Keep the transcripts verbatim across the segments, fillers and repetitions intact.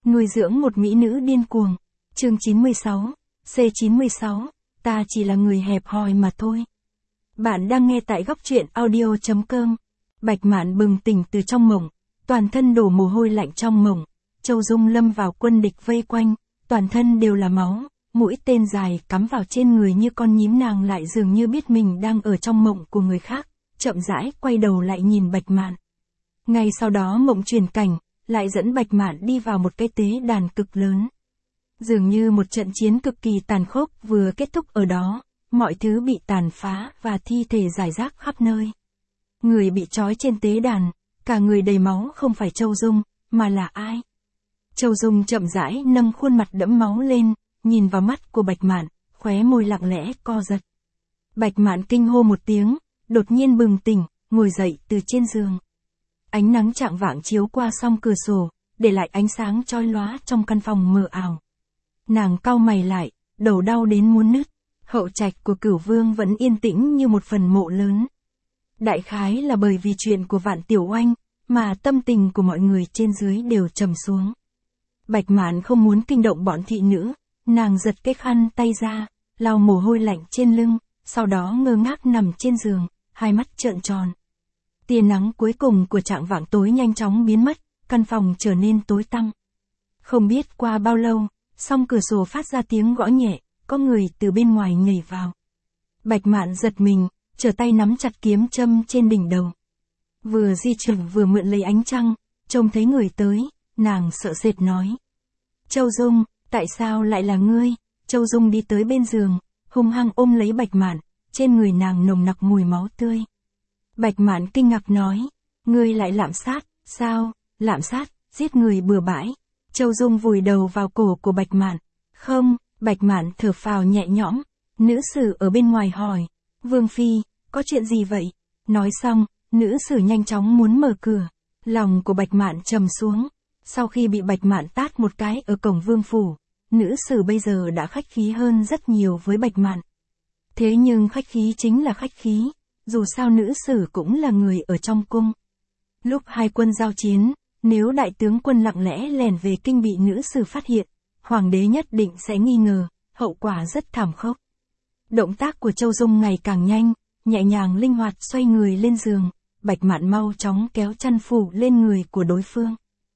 Nuôi dưỡng một mỹ nữ điên cuồng. Chương chín mươi sáu. C chín mươi sáu. Ta chỉ là người hẹp hòi mà thôi. Bạn đang nghe tại góc truyện audio chấm com. Bạch Mạn bừng tỉnh từ trong mộng, toàn thân đổ mồ hôi lạnh trong mộng. Châu Dung lâm vào quân địch vây quanh, toàn thân đều là máu, mũi tên dài cắm vào trên người như con nhím, nàng lại dường như biết mình đang ở trong mộng của người khác, chậm rãi quay đầu lại nhìn Bạch Mạn. Ngay sau đó mộng chuyển cảnh, lại dẫn Bạch Mạn đi vào một cái tế đàn cực lớn. Dường như một trận chiến cực kỳ tàn khốc vừa kết thúc ở đó, mọi thứ bị tàn phá và thi thể rải rác khắp nơi. Người bị trói trên tế đàn, cả người đầy máu không phải Châu Dung, mà là ai? Châu Dung chậm rãi nâng khuôn mặt đẫm máu lên, nhìn vào mắt của Bạch Mạn, khóe môi lặng lẽ co giật. Bạch Mạn kinh hô một tiếng, đột nhiên bừng tỉnh, ngồi dậy từ trên giường. Ánh nắng chạng vạng chiếu qua song cửa sổ, để lại ánh sáng chói lóa trong căn phòng mờ ảo. Nàng cau mày lại, đầu đau đến muốn nứt. Hậu trạch của Cửu Vương vẫn yên tĩnh như một phần mộ lớn. Đại khái là bởi vì chuyện của Vạn Tiểu Oanh, mà tâm tình của mọi người trên dưới đều trầm xuống. Bạch Mạn không muốn kinh động bọn thị nữ, nàng giật cái khăn tay ra, lau mồ hôi lạnh trên lưng, sau đó ngơ ngác nằm trên giường, hai mắt trợn tròn. Tia nắng cuối cùng của trạng vạng tối nhanh chóng biến mất, căn phòng trở nên tối tăm. Không biết qua bao lâu, song cửa sổ phát ra tiếng gõ nhẹ, có người từ bên ngoài nhảy vào. Bạch Mạn giật mình, trở tay nắm chặt kiếm châm trên đỉnh đầu. Vừa di chuyển vừa mượn lấy ánh trăng, trông thấy người tới, nàng sợ sệt nói. Châu Dung, tại sao lại là ngươi? Châu Dung đi tới bên giường, hung hăng ôm lấy Bạch Mạn, trên người nàng nồng nặc mùi máu tươi. Bạch Mạn kinh ngạc nói, ngươi lại lạm sát, sao, lạm sát, giết người bừa bãi. Châu Dung vùi đầu vào cổ của Bạch Mạn. Không, Bạch Mạn thở phào nhẹ nhõm. Nữ sử ở bên ngoài hỏi, Vương Phi, có chuyện gì vậy? Nói xong, nữ sử nhanh chóng muốn mở cửa. Lòng của Bạch Mạn trầm xuống. Sau khi bị Bạch Mạn tát một cái ở cổng vương phủ, nữ sử bây giờ đã khách khí hơn rất nhiều với Bạch Mạn. Thế nhưng khách khí chính là khách khí, dù sao nữ sử cũng là người ở trong cung. Lúc hai quân giao chiến, nếu đại tướng quân lặng lẽ lèn về kinh bị nữ sử phát hiện, hoàng đế nhất định sẽ nghi ngờ, hậu quả rất thảm khốc. Động tác của Châu Dung ngày càng nhanh, nhẹ nhàng linh hoạt xoay người lên giường, Bạch Mạn mau chóng kéo chăn phủ lên người của đối phương.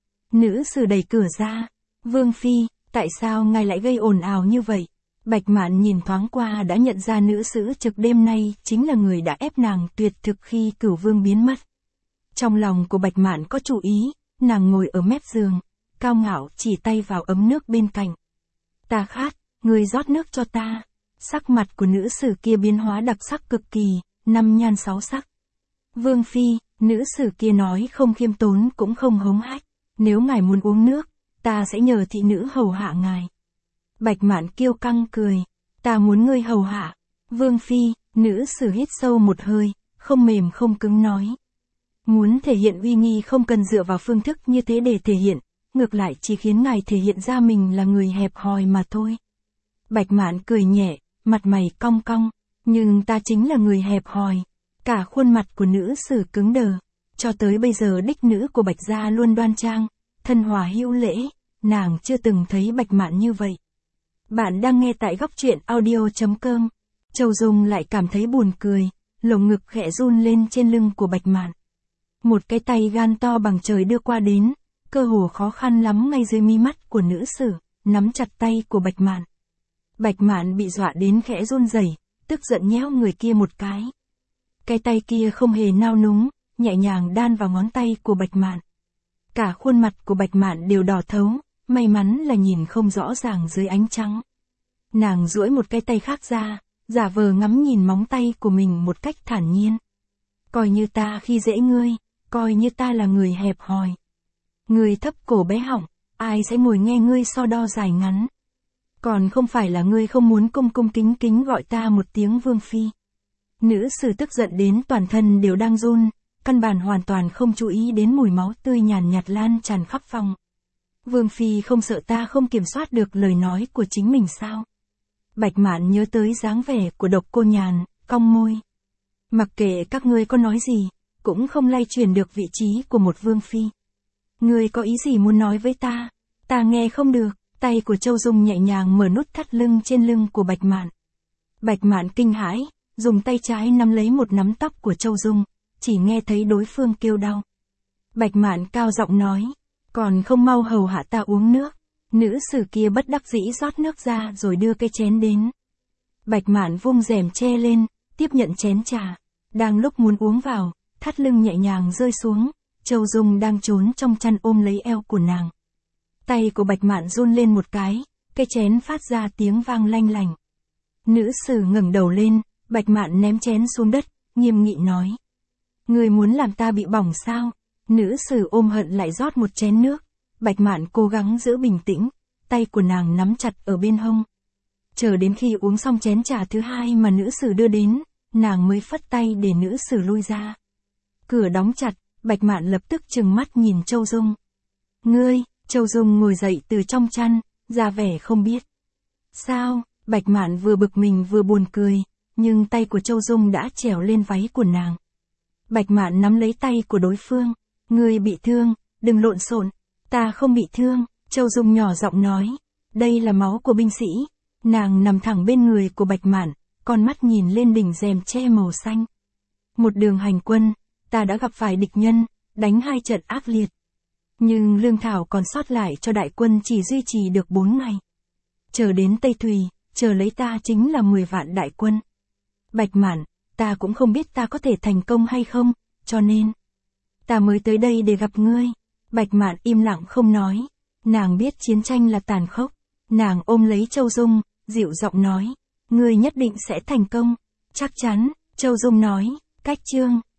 Nữ sử đẩy cửa ra, Vương Phi, tại sao ngài lại gây ồn ào như vậy? Bạch Mạn nhìn thoáng qua đã nhận ra nữ sử trực đêm nay chính là người đã ép nàng tuyệt thực khi Cửu Vương biến mất. Trong lòng của Bạch Mạn có chủ ý, nàng ngồi ở mép giường, cao ngạo chỉ tay vào ấm nước bên cạnh. Ta khát, người rót nước cho ta. Sắc mặt của nữ sử kia biến hóa đặc sắc cực kỳ, năm nhan sáu sắc. Vương Phi, nữ sử kia nói không khiêm tốn cũng không hống hách. Nếu ngài muốn uống nước, ta sẽ nhờ thị nữ hầu hạ ngài. Bạch Mạn kiêu căng cười, ta muốn ngươi hầu hạ. Vương Phi, nữ sử hít sâu một hơi, không mềm không cứng nói. Muốn thể hiện uy nghi không cần dựa vào phương thức như thế để thể hiện, ngược lại chỉ khiến ngài thể hiện ra mình là người hẹp hòi mà thôi. Bạch Mạn cười nhẹ, mặt mày cong cong, nhưng ta chính là người hẹp hòi. Cả khuôn mặt của nữ sử cứng đờ, cho tới bây giờ đích nữ của Bạch gia luôn đoan trang, thân hòa hữu lễ, nàng chưa từng thấy Bạch Mạn như vậy. Bạn đang nghe tại góc truyện audio chấm com. Châu Dung lại cảm thấy buồn cười, lồng ngực khẽ run lên trên lưng của Bạch Mạn. Một cái tay gan to bằng trời đưa qua đến, cơ hồ khó khăn lắm ngay dưới mi mắt của nữ sử, nắm chặt tay của Bạch Mạn. Bạch Mạn bị dọa đến khẽ run rẩy, tức giận nhéo người kia một cái. Cái tay kia không hề nao núng, nhẹ nhàng đan vào ngón tay của Bạch Mạn. Cả khuôn mặt của Bạch Mạn đều đỏ thấu, may mắn là nhìn không rõ ràng dưới ánh trắng. Nàng duỗi một cái tay khác ra, giả vờ ngắm nhìn móng tay của mình một cách thản nhiên. Coi như ta khi dễ ngươi, coi như ta là người hẹp hòi. Ngươi thấp cổ bé họng, ai sẽ ngồi nghe ngươi so đo dài ngắn. Còn không phải là ngươi không muốn cung cung kính kính gọi ta một tiếng Vương Phi. Nữ sử tức giận đến toàn thân đều đang run, căn bản hoàn toàn không chú ý đến mùi máu tươi nhàn nhạt lan tràn khắp phòng. Vương Phi không sợ ta không kiểm soát được lời nói của chính mình sao? Bạch Mạn nhớ tới dáng vẻ của Độc Cô Nhàn, cong môi. Mặc kệ các ngươi có nói gì, cũng không lay chuyển được vị trí của một Vương Phi. Ngươi có ý gì muốn nói với ta? Ta nghe không được. Tay của Châu Dung nhẹ nhàng mở nút thắt lưng trên lưng của Bạch Mạn. Bạch Mạn kinh hãi, dùng tay trái nắm lấy một nắm tóc của Châu Dung, chỉ nghe thấy đối phương kêu đau. Bạch Mạn cao giọng nói, còn không mau hầu hạ ta uống nước. Nữ sử kia bất đắc dĩ rót nước ra rồi đưa cái chén đến. Bạch Mạn vung rèm che lên, tiếp nhận chén trà. Đang lúc muốn uống vào, thắt lưng nhẹ nhàng rơi xuống, Châu Dung đang trốn trong chăn ôm lấy eo của nàng. Tay của Bạch Mạn run lên một cái, cái chén phát ra tiếng vang lanh lành. Nữ sử ngẩng đầu lên, Bạch Mạn ném chén xuống đất, nghiêm nghị nói. Ngươi muốn làm ta bị bỏng sao? Nữ sử ôm hận lại rót một chén nước. Bạch Mạn cố gắng giữ bình tĩnh, tay của nàng nắm chặt ở bên hông. Chờ đến khi uống xong chén trà thứ hai mà nữ sử đưa đến, nàng mới phất tay để nữ sử lui ra. Cửa đóng chặt, Bạch Mạn lập tức trừng mắt nhìn Châu Dung. Ngươi, Châu Dung ngồi dậy từ trong chăn, ra vẻ không biết. Sao? Bạch Mạn vừa bực mình vừa buồn cười, nhưng tay của Châu Dung đã trèo lên váy của nàng. Bạch Mạn nắm lấy tay của đối phương. Ngươi bị thương, đừng lộn xộn. Ta không bị thương, Châu Dung nhỏ giọng nói. Đây là máu của binh sĩ. Nàng nằm thẳng bên người của Bạch Mạn, con mắt nhìn lên đỉnh rèm che màu xanh. Một đường hành quân, ta đã gặp phải địch nhân, đánh hai trận ác liệt. Nhưng lương thảo còn sót lại cho đại quân chỉ duy trì được bốn ngày. Chờ đến Tây Thùy, chờ lấy ta chính là mười vạn đại quân. Bạch Mạn, ta cũng không biết ta có thể thành công hay không, cho nên ta mới tới đây để gặp ngươi. Bạch Mạn im lặng không nói. Nàng biết chiến tranh là tàn khốc. Nàng ôm lấy Châu Dung, dịu giọng nói. Ngươi nhất định sẽ thành công. Chắc chắn, Châu Dung nói. Cách chương